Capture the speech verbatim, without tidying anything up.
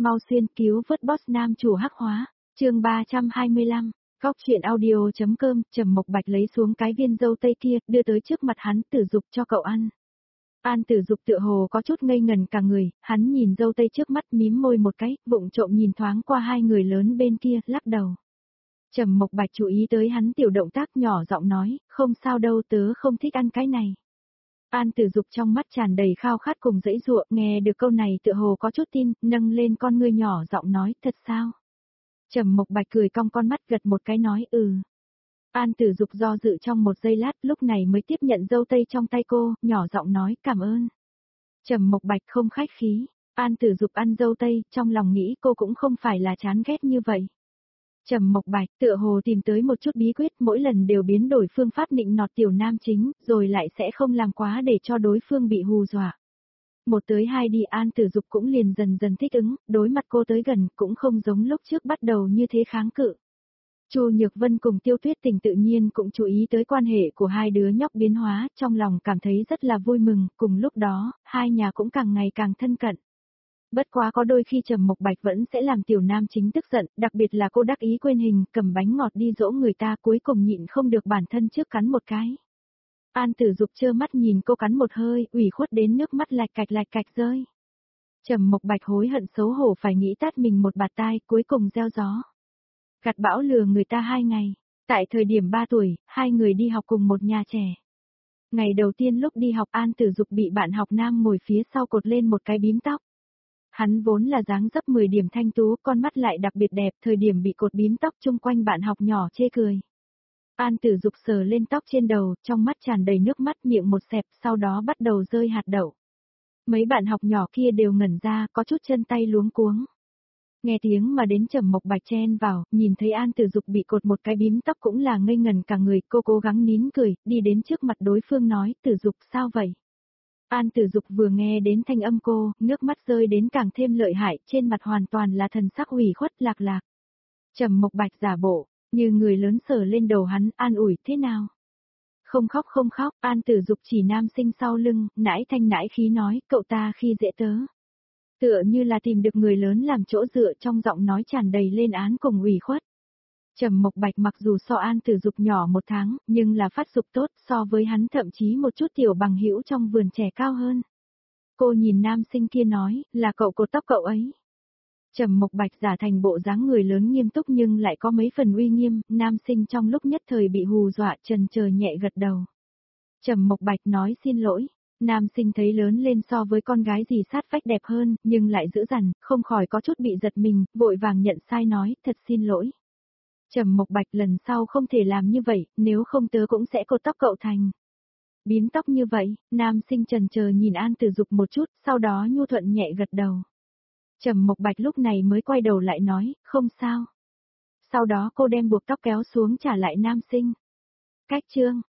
mau xuyên cứu vớt boss nam chủ hắc hóa, chương ba trăm hai mươi lăm, Cóc truyện audio.com, Trầm Mộc Bạch lấy xuống cái viên dâu tây kia, đưa tới trước mặt hắn, Tử Dục cho cậu ăn. An Tử Dục tựa hồ có chút ngây ngần cả người, hắn nhìn dâu tây trước mắt mím môi một cái, vụng trộm nhìn thoáng qua hai người lớn bên kia, lắc đầu. Trầm Mộc Bạch chú ý tới hắn tiểu động tác nhỏ giọng nói, không sao đâu tớ không thích ăn cái này. An Tử Dục trong mắt tràn đầy khao khát cùng dãy dụa, nghe được câu này tựa hồ có chút tin, nâng lên con ngươi nhỏ giọng nói, thật sao? Trầm Mộc Bạch cười cong con mắt gật một cái nói ừ. An Tử Dục do dự trong một giây lát lúc này mới tiếp nhận dâu tây trong tay cô, nhỏ giọng nói cảm ơn. Trầm Mộc Bạch không khách khí, An Tử Dục ăn dâu tây, trong lòng nghĩ cô cũng không phải là chán ghét như vậy. Trầm Mộc Bạch tựa hồ tìm tới một chút bí quyết, mỗi lần đều biến đổi phương pháp nịnh nọt tiểu nam chính, rồi lại sẽ không làm quá để cho đối phương bị hù dọa. Một tới hai đi An Tử Dục cũng liền dần dần thích ứng, đối mặt cô tới gần cũng không giống lúc trước bắt đầu như thế kháng cự. Chu Nhược Vân cùng Tiêu Tuyết Tình tự nhiên cũng chú ý tới quan hệ của hai đứa nhóc biến hóa, trong lòng cảm thấy rất là vui mừng, cùng lúc đó, hai nhà cũng càng ngày càng thân cận. Bất quá có đôi khi Trầm Mộc Bạch vẫn sẽ làm tiểu nam chính tức giận, đặc biệt là cô đắc ý quên hình, cầm bánh ngọt đi dỗ người ta cuối cùng nhịn không được bản thân trước cắn một cái. An Tử Dục trơ mắt nhìn cô cắn một hơi, ủy khuất đến nước mắt lạch cạch lạch cạch rơi. Trầm Mộc Bạch hối hận xấu hổ phải nghĩ tát mình một bạt tai, cuối cùng gieo gió. Gặt bão lừa người ta hai ngày, tại thời điểm ba tuổi, hai người đi học cùng một nhà trẻ. Ngày đầu tiên lúc đi học An Tử Dục bị bạn học nam ngồi phía sau cột lên một cái bím tóc. Hắn vốn là dáng dấp mười điểm thanh tú, con mắt lại đặc biệt đẹp, thời điểm bị cột bím tóc chung quanh bạn học nhỏ chê cười. An Tử Dục sờ lên tóc trên đầu, trong mắt tràn đầy nước mắt, miệng một xẹp, sau đó bắt đầu rơi hạt đậu. Mấy bạn học nhỏ kia đều ngẩn ra, có chút chân tay luống cuống. Nghe tiếng mà đến Trầm Mộc Bạch chen vào, nhìn thấy An Tử Dục bị cột một cái bím tóc cũng là ngây ngần cả người, cô cố gắng nín cười, đi đến trước mặt đối phương nói, Tử Dục sao vậy? An Tử Dục vừa nghe đến thanh âm cô, nước mắt rơi đến càng thêm lợi hại, trên mặt hoàn toàn là thần sắc ủy khuất lạc lạc. Trầm Mộc Bạch giả bộ, như người lớn sờ lên đầu hắn, an ủi thế nào? Không khóc không khóc, An Tử Dục chỉ nam sinh sau lưng, nãi thanh nãi khí nói, cậu ta khi dễ tớ. Tựa như là tìm được người lớn làm chỗ dựa, trong giọng nói tràn đầy lên án cùng ủy khuất. Trầm Mộc Bạch mặc dù so An Tử Dục nhỏ một tháng, nhưng là phát dục tốt, so với hắn thậm chí một chút tiểu bằng hữu trong vườn trẻ cao hơn. Cô nhìn nam sinh kia nói, là cậu cột tóc cậu ấy. Trầm Mộc Bạch giả thành bộ dáng người lớn nghiêm túc nhưng lại có mấy phần uy nghiêm, nam sinh trong lúc nhất thời bị hù dọa trần chờ nhẹ gật đầu. Trầm Mộc Bạch nói xin lỗi. Nam sinh thấy lớn lên so với con gái gì sát vách đẹp hơn, nhưng lại dữ dằn, không khỏi có chút bị giật mình, vội vàng nhận sai nói, thật xin lỗi. Trầm Mộc Bạch lần sau không thể làm như vậy, nếu không tớ cũng sẽ cột tóc cậu thành. Bím tóc như vậy, nam sinh trần chờ nhìn An Tử Dục một chút, sau đó nhu thuận nhẹ gật đầu. Trầm Mộc Bạch lúc này mới quay đầu lại nói, không sao. Sau đó cô đem buộc tóc kéo xuống trả lại nam sinh. Cách chương.